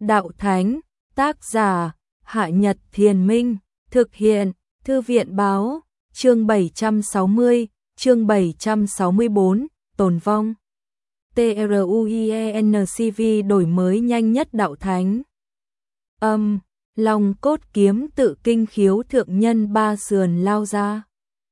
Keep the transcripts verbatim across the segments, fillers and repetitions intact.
Đạo Thánh, tác giả, Hạ Nhật Thiền Minh, thực hiện, Thư viện Báo, chương bảy trăm sáu mươi, chương bảy trăm sáu mươi tư, tồn vong. TRUIENCV đổi mới nhanh nhất Đạo Thánh. Âm, Long cốt kiếm tự kinh khiếu thượng nhân ba sườn lao ra.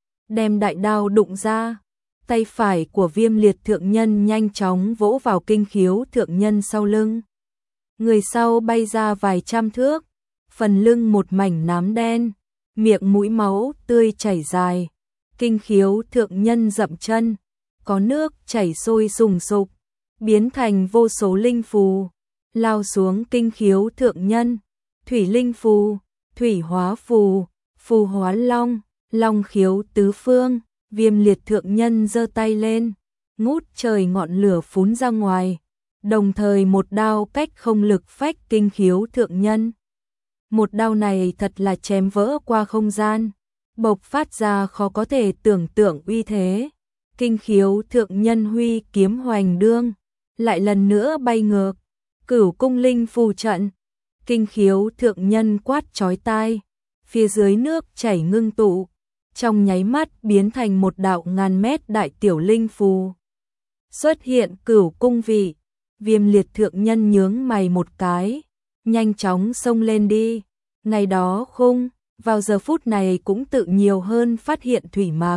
Đem đại đao đụng ra, tay phải của Viêm Liệt thượng nhân nhanh chóng vỗ vào kinh khiếu thượng nhân sau lưng. Người sau bay ra vài trăm thước, phần lưng một mảnh nám đen, miệng mũi máu tươi chảy dài. Kinh khiếu thượng nhân dậm chân, có nước chảy sôi sùng sục, biến thành vô số linh phù, lao xuống kinh khiếu thượng nhân. Thủy linh phù, thủy hóa phù, phù hóa long, long khiếu tứ phương. Viêm Liệt thượng nhân giơ tay lên, ngút trời ngọn lửa phún ra ngoài, đồng thời một đao cách không lực phách kinh khiếu thượng nhân. Một đao này thật là chém vỡ qua không gian, bộc phát ra khó có thể tưởng tượng uy thế. Kinh khiếu thượng nhân huy kiếm hoành đương, lại lần nữa bay ngược, cửu cung linh phù trận. Kinh khiếu thượng nhân quát chói tai, phía dưới nước chảy ngưng tụ, trong nháy mắt biến thành một đạo ngàn mét đại tiểu linh phù. Xuất hiện cửu cung vị, Viêm Liệt thượng nhân nhướng mày một cái, nhanh chóng xông lên đi. Ngày đó khung, vào giờ phút này cũng tự nhiều hơn phát hiện thủy mạc,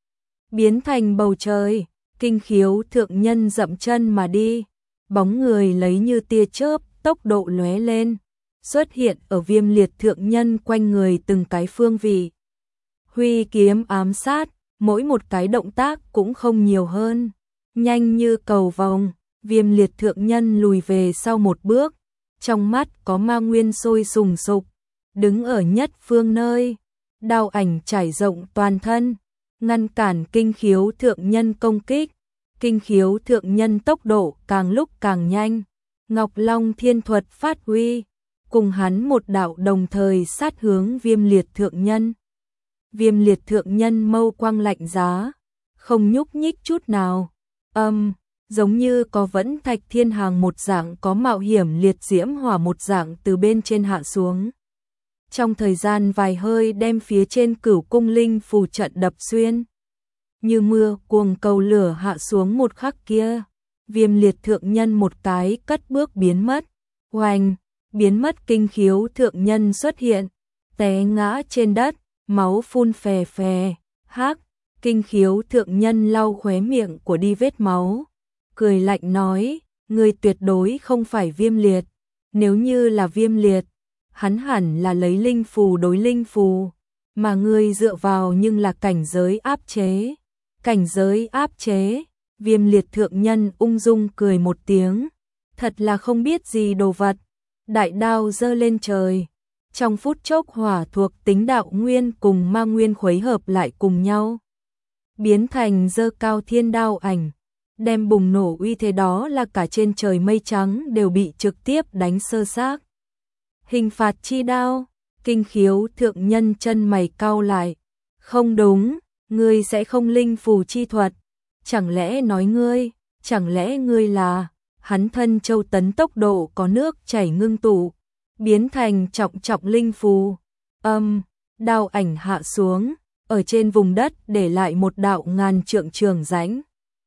biến thành bầu trời. Kinh khiếu thượng nhân dậm chân mà đi, bóng người lấy như tia chớp, tốc độ lóe lên, xuất hiện ở Viêm Liệt thượng nhân quanh người từng cái phương vị. Huy kiếm ám sát, mỗi một cái động tác cũng không nhiều hơn, nhanh như cầu vồng. Viêm Liệt thượng nhân lùi về sau một bước, trong mắt có ma nguyên sôi sùng sục, đứng ở nhất phương nơi, đao ảnh trải rộng toàn thân, ngăn cản kinh khiếu thượng nhân công kích. Kinh khiếu thượng nhân tốc độ càng lúc càng nhanh, Ngọc Long Thiên Thuật phát huy, cùng hắn một đạo đồng thời sát hướng Viêm Liệt thượng nhân. Viêm Liệt thượng nhân mâu quang lạnh giá, không nhúc nhích chút nào. Âm, giống như có vẫn thạch thiên hàng một dạng, có mạo hiểm liệt diễm hỏa một dạng từ bên trên hạ xuống. Trong thời gian vài hơi đem phía trên cửu cung linh phù trận đập xuyên. Như mưa cuồng cầu lửa hạ xuống một khắc kia, Viêm Liệt thượng nhân một cái cất bước biến mất. Oanh, biến mất. Kinh khiếu thượng nhân xuất hiện, té ngã trên đất, máu phun phè phè. Hắc, kinh khiếu thượng nhân lau khóe miệng của đi vết máu, cười lạnh nói, ngươi tuyệt đối không phải Viêm Liệt. Nếu như là Viêm Liệt, hắn hẳn là lấy linh phù đối linh phù, mà ngươi dựa vào nhưng là cảnh giới áp chế. Cảnh giới áp chế. Viêm Liệt thượng nhân ung dung cười một tiếng, thật là không biết gì đồ vật. Đại đao giơ lên trời, trong phút chốc hỏa thuộc tính đạo nguyên cùng ma nguyên khuấy hợp lại cùng nhau, biến thành giơ cao thiên đao ảnh, đem bùng nổ uy thế đó là cả trên trời mây trắng đều bị trực tiếp đánh sơ xác. Hình phạt chi đao. Kinh khiếu thượng nhân chân mày cau lại, không đúng, ngươi sẽ không linh phù chi thuật, chẳng lẽ nói ngươi, chẳng lẽ ngươi là? Hắn thân châu tấn tốc độ có nước chảy ngưng tụ, biến thành trọng trọng linh phù. Âm, đao ảnh hạ xuống, ở trên vùng đất để lại một đạo ngàn trượng trường rãnh.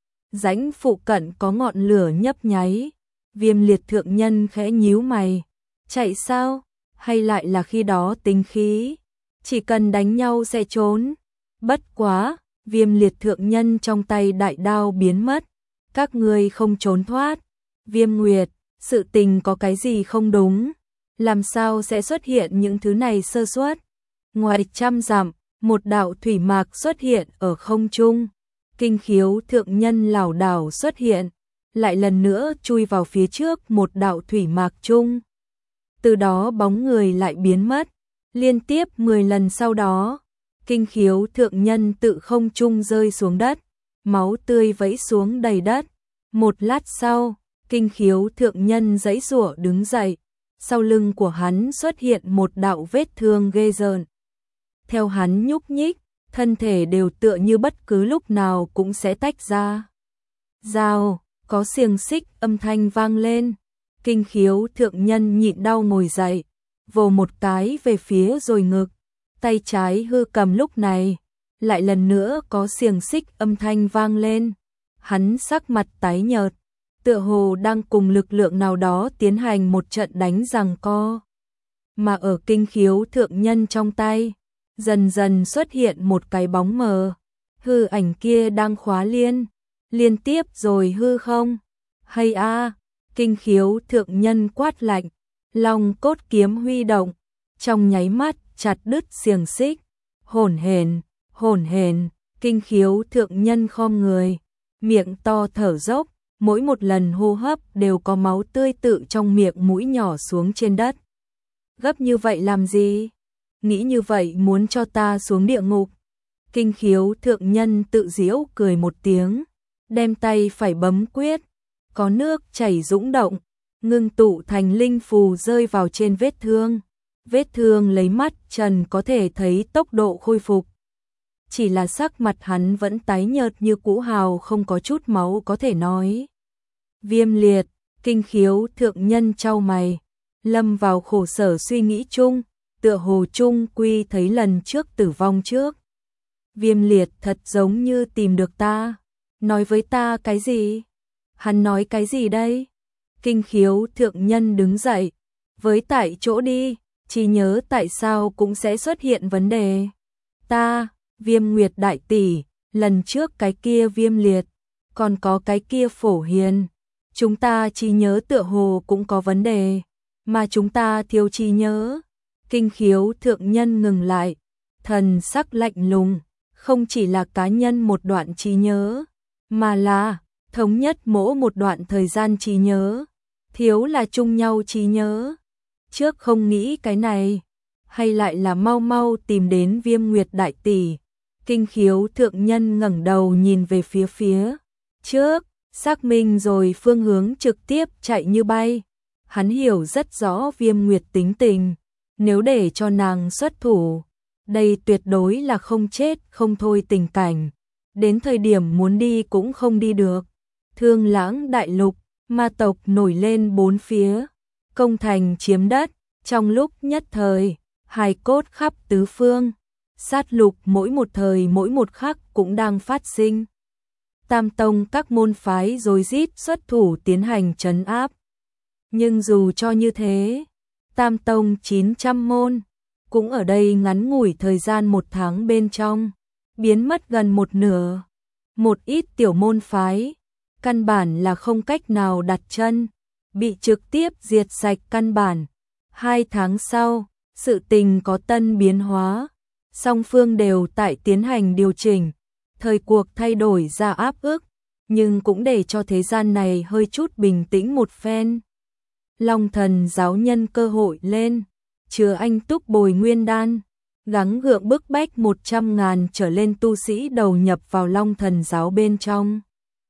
Rãnh phụ cận có ngọn lửa nhấp nháy. Viêm Liệt thượng nhân khẽ nhíu mày, chạy sao? Hay lại là khi đó tính khí, chỉ cần đánh nhau sẽ trốn? Bất quá, Viêm Liệt thượng nhân trong tay đại đao biến mất, các ngươi không trốn thoát. Viêm Nguyệt, sự tình có cái gì không đúng? Làm sao sẽ xuất hiện những thứ này sơ suất? Ngoài trăm dặm, một đạo thủy mạc xuất hiện ở không trung. Kinh khiếu thượng nhân lảo đảo xuất hiện, lại lần nữa chui vào phía trước một đạo thủy mạc chung. Từ đó bóng người lại biến mất. Liên tiếp mười lần sau đó, kinh khiếu thượng nhân tự không trung rơi xuống đất, máu tươi vẫy xuống đầy đất. Một lát sau, kinh khiếu thượng nhân giãy giụa đứng dậy, sau lưng của hắn xuất hiện một đạo vết thương ghê rợn. Theo hắn nhúc nhích, thân thể đều tựa như bất cứ lúc nào cũng sẽ tách ra. Rào, có xiềng xích âm thanh vang lên. Kinh Khiếu thượng nhân nhịn đau ngồi dậy, vồ một cái về phía rồi ngực, tay trái hư cầm lúc này, lại lần nữa có xiềng xích âm thanh vang lên. Hắn sắc mặt tái nhợt, tựa hồ đang cùng lực lượng nào đó tiến hành một trận đánh giằng co. Mà ở Kinh Khiếu thượng nhân trong tay, dần dần xuất hiện một cái bóng mờ, hư ảnh kia đang khóa liên, liên tiếp rồi hư không. Hay a, Kinh Khiếu thượng nhân quát lạnh, long cốt kiếm huy động, trong nháy mắt chặt đứt xiềng xích. Hổn hển, hổn hển, Kinh Khiếu thượng nhân khom người, miệng to thở dốc, mỗi một lần hô hấp đều có máu tươi tự trong miệng mũi nhỏ xuống trên đất. Gấp như vậy làm gì? Nghĩ như vậy muốn cho ta xuống địa ngục. Kinh Khiếu thượng nhân tự giễu cười một tiếng, đem tay phải bấm quyết, có nước chảy dũng động, ngưng tụ thành linh phù rơi vào trên vết thương. Vết thương lấy mắt trần có thể thấy tốc độ khôi phục. Chỉ là sắc mặt hắn vẫn tái nhợt như cũ, hào không có chút máu có thể nói. Viêm liệt, Kinh Khiếu thượng nhân chau mày, lâm vào khổ sở suy nghĩ chung, tựa hồ chung quy thấy lần trước tử vong trước. Viêm liệt thật giống như tìm được ta, nói với ta cái gì? Hắn nói cái gì đây? Kinh Khiếu thượng nhân đứng dậy, với tại chỗ đi, chỉ nhớ tại sao cũng sẽ xuất hiện vấn đề. Ta, Viêm Nguyệt đại tỷ, lần trước cái kia Viêm liệt, còn có cái kia Phổ Hiền, chúng ta trí nhớ tựa hồ cũng có vấn đề, mà chúng ta thiếu trí nhớ. Kinh Khiếu thượng nhân ngừng lại, thần sắc lạnh lùng, không chỉ là cá nhân một đoạn trí nhớ, mà là thống nhất mỗi một đoạn thời gian trí nhớ, thiếu là chung nhau trí nhớ. Trước không nghĩ cái này, hay lại là mau mau tìm đến Viêm Nguyệt đại tỷ. Kinh Khiếu thượng nhân ngẩng đầu nhìn về phía phía trước, xác minh rồi phương hướng trực tiếp chạy như bay. Hắn hiểu rất rõ Viêm Nguyệt tính tình, nếu để cho nàng xuất thủ, đây tuyệt đối là không chết không thôi tình cảnh, đến thời điểm muốn đi cũng không đi được. Thương Lãng đại lục, ma tộc nổi lên bốn phía, công thành chiếm đất, trong lúc nhất thời, hài cốt khắp tứ phương, sát lục mỗi một thời mỗi một khắc cũng đang phát sinh. Tam tông các môn phái rối rít xuất thủ tiến hành trấn áp. Nhưng dù cho như thế, Tam tông chín trăm môn cũng ở đây ngắn ngủi thời gian một tháng bên trong biến mất gần một nửa. Một ít tiểu môn phái căn bản là không cách nào đặt chân, bị trực tiếp diệt sạch căn bản. Hai tháng sau, sự tình có tân biến hóa, song phương đều tại tiến hành điều chỉnh, thời cuộc thay đổi ra áp ức, nhưng cũng để cho thế gian này hơi chút bình tĩnh một phen. Long Thần giáo nhân cơ hội lên, chứa anh túc bồi nguyên đan, gắng gượng bức bách một trăm ngàn trở lên tu sĩ đầu nhập vào Long Thần giáo bên trong.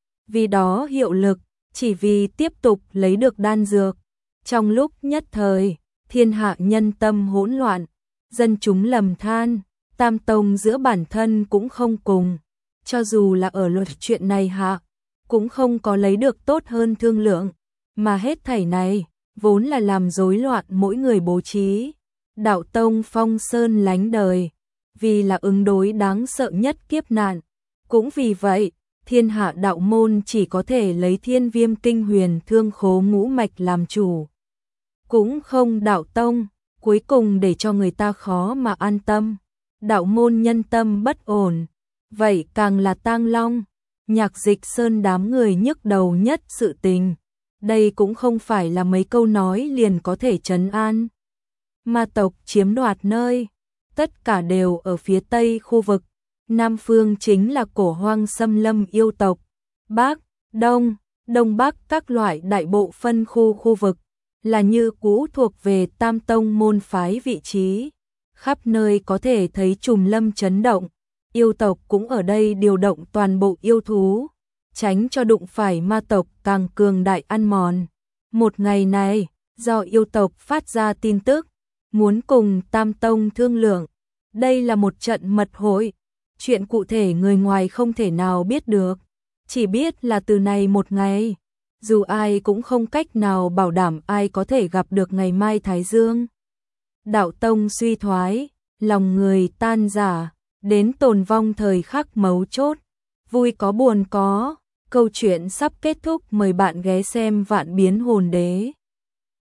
Vì đó hiệu lực, chỉ vì tiếp tục lấy được đan dược. Trong lúc nhất thời, thiên hạ nhân tâm hỗn loạn, dân chúng lầm than, Tam tông giữa bản thân cũng không cùng, cho dù là ở luật chuyện này hạ, cũng không có lấy được tốt hơn thương lượng, mà hết thảy này vốn là làm rối loạn mỗi người bố trí. Đạo tông phong sơn lánh đời, vì là ứng đối đáng sợ nhất kiếp nạn, cũng vì vậy, thiên hạ đạo môn chỉ có thể lấy Thiên Viêm Kinh Huyền Thương Khố ngũ mạch làm chủ. Cũng không đạo tông, cuối cùng để cho người ta khó mà an tâm. Đạo môn nhân tâm bất ổn, vậy càng là Tang Long, Nhạc Dịch Sơn đám người nhức đầu nhất sự tình. Đây cũng không phải là mấy câu nói liền có thể trấn an. Ma tộc chiếm đoạt nơi, tất cả đều ở phía tây khu vực, nam phương chính là cổ hoang xâm lâm yêu tộc, bắc, đông, đông bắc các loại đại bộ phân khu khu vực, là như cũ thuộc về Tam tông môn phái vị trí, khắp nơi có thể thấy trùm lâm chấn động, yêu tộc cũng ở đây điều động toàn bộ yêu thú, tránh cho đụng phải ma tộc càng cường đại ăn mòn. Một ngày này, do yêu tộc phát ra tin tức, muốn cùng Tam tông thương lượng, đây là một trận mật hội, chuyện cụ thể người ngoài không thể nào biết được, chỉ biết là từ này một ngày, dù ai cũng không cách nào bảo đảm ai có thể gặp được ngày mai Thái Dương. Đạo tông suy thoái, lòng người tan rã, đến tồn vong thời khắc mấu chốt, vui có buồn có, câu chuyện sắp kết thúc, mời bạn ghé xem Vạn Biến Hồn Đế.